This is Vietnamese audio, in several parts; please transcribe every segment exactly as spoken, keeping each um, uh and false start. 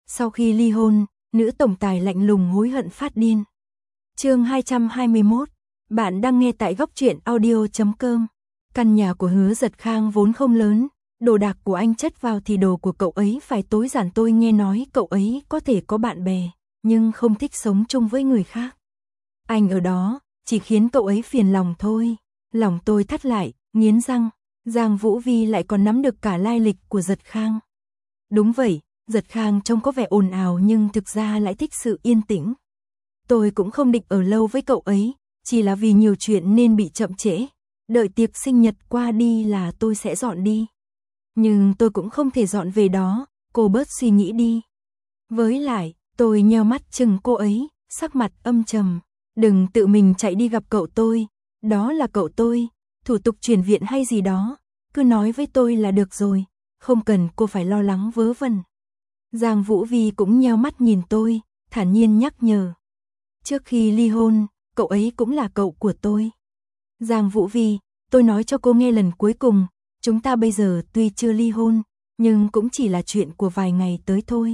Sau khi ly hôn, nữ tổng tài lạnh lùng hối hận phát điên. Chương hai trăm hai mươi mốt. Bạn đang nghe tại góc truyện audio chấm com. Căn nhà của Hứa Giật Khang vốn không lớn, đồ đạc của anh chất vào thì đồ của cậu ấy phải tối giản. Tôi nghe nói cậu ấy có thể có bạn bè, nhưng không thích sống chung với người khác. Anh ở đó chỉ khiến cậu ấy phiền lòng thôi. Lòng tôi thắt lại, nghiến răng. Giang Vũ Vi lại còn nắm được cả lai lịch của Giật Khang. Đúng vậy, Giật Khang trông có vẻ ồn ào nhưng thực ra lại thích sự yên tĩnh. Tôi cũng không định ở lâu với cậu ấy, chỉ là vì nhiều chuyện nên bị chậm trễ. Đợi tiệc sinh nhật qua đi là tôi sẽ dọn đi. Nhưng tôi cũng không thể dọn về đó, cô bớt suy nghĩ đi. Với lại, tôi nheo mắt chừng cô ấy, sắc mặt âm trầm. Đừng tự mình chạy đi gặp cậu tôi, đó là cậu tôi, thủ tục chuyển viện hay gì đó, cứ nói với tôi là được rồi, không cần cô phải lo lắng vớ vẩn. Giang Vũ Vi cũng nheo mắt nhìn tôi, thản nhiên nhắc nhở. Trước khi ly hôn, cậu ấy cũng là cậu của tôi. Giang Vũ Vi, tôi nói cho cô nghe lần cuối cùng, chúng ta bây giờ tuy chưa ly hôn, nhưng cũng chỉ là chuyện của vài ngày tới thôi.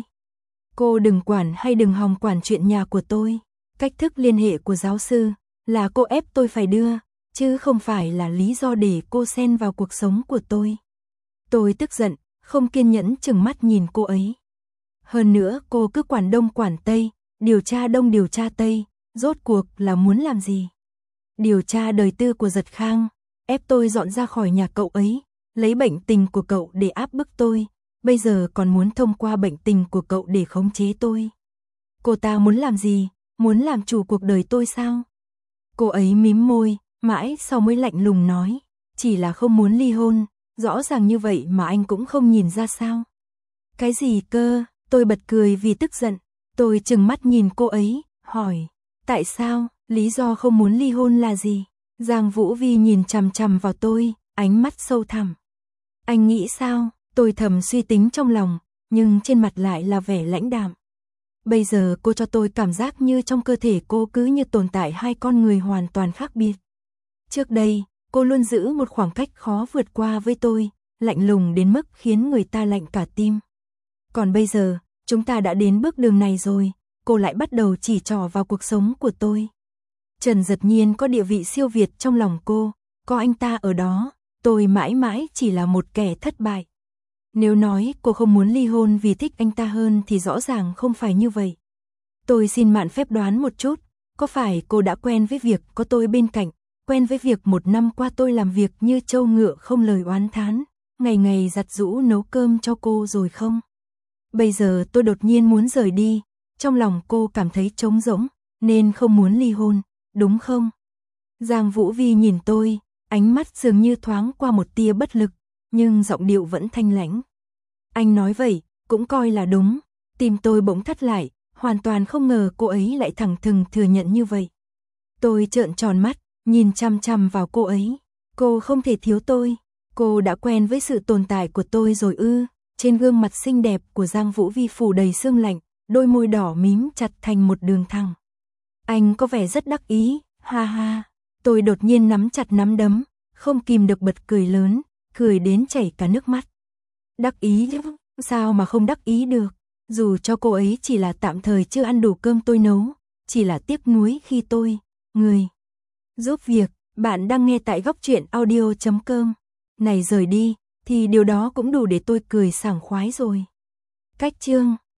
Cô đừng quản hay đừng hòng quản chuyện nhà của tôi. Cách thức liên hệ của giáo sư là cô ép tôi phải đưa, chứ không phải là lý do để cô xen vào cuộc sống của tôi. Tôi tức giận, không kiên nhẫn chừng mắt nhìn cô ấy. Hơn nữa cô cứ quản đông quản tây, điều tra đông điều tra tây, rốt cuộc là muốn làm gì? Điều tra đời tư của Giật Khang, ép tôi dọn ra khỏi nhà cậu ấy, lấy bệnh tình của cậu để áp bức tôi, bây giờ còn muốn thông qua bệnh tình của cậu để khống chế tôi. Cô ta muốn làm gì? Muốn làm chủ cuộc đời tôi sao? Cô ấy mím môi, mãi sau mới lạnh lùng nói, chỉ là không muốn ly hôn, rõ ràng như vậy mà anh cũng không nhìn ra sao? Cái gì cơ? Tôi bật cười vì tức giận, tôi trừng mắt nhìn cô ấy, hỏi, tại sao, lý do không muốn ly hôn là gì? Giang Vũ Vi nhìn chằm chằm vào tôi, ánh mắt sâu thẳm. Anh nghĩ sao? Tôi thầm suy tính trong lòng, nhưng trên mặt lại là vẻ lãnh đạm. Bây giờ cô cho tôi cảm giác như trong cơ thể cô cứ như tồn tại hai con người hoàn toàn khác biệt. Trước đây, cô luôn giữ một khoảng cách khó vượt qua với tôi, lạnh lùng đến mức khiến người ta lạnh cả tim. Còn bây giờ, chúng ta đã đến bước đường này rồi, cô lại bắt đầu chỉ trỏ vào cuộc sống của tôi. Trần Dật Nhiên có địa vị siêu việt trong lòng cô, có anh ta ở đó, tôi mãi mãi chỉ là một kẻ thất bại. Nếu nói cô không muốn ly hôn vì thích anh ta hơn thì rõ ràng không phải như vậy. Tôi xin mạn phép đoán một chút, có phải cô đã quen với việc có tôi bên cạnh, quen với việc một năm qua tôi làm việc như trâu ngựa không lời oán thán, ngày ngày giặt giũ nấu cơm cho cô rồi không? Bây giờ tôi đột nhiên muốn rời đi, trong lòng cô cảm thấy trống rỗng, nên không muốn ly hôn, đúng không? Giang Vũ Vi nhìn tôi, ánh mắt dường như thoáng qua một tia bất lực, nhưng giọng điệu vẫn thanh lãnh. Anh nói vậy, cũng coi là đúng. Tim tôi bỗng thắt lại, hoàn toàn không ngờ cô ấy lại thẳng thừng thừa nhận như vậy. Tôi trợn tròn mắt, nhìn chăm chăm vào cô ấy. Cô không thể thiếu tôi. Cô đã quen với sự tồn tại của tôi rồi ư? Trên gương mặt xinh đẹp của Giang Vũ Vi phủ đầy sương lạnh, đôi môi đỏ mím chặt thành một đường thẳng. Anh có vẻ rất đắc ý, ha ha. Tôi đột nhiên nắm chặt nắm đấm, không kìm được bật cười lớn, cười đến chảy cả nước mắt. Đắc ý chứ, sao mà không đắc ý được, dù cho cô ấy chỉ là tạm thời chưa ăn đủ cơm tôi nấu, chỉ là tiếc nuối khi tôi, người giúp việc, bạn đang nghe tại góc truyện audio chấm com. Này rời đi, thì điều đó cũng đủ để tôi cười sảng khoái rồi. Cách chương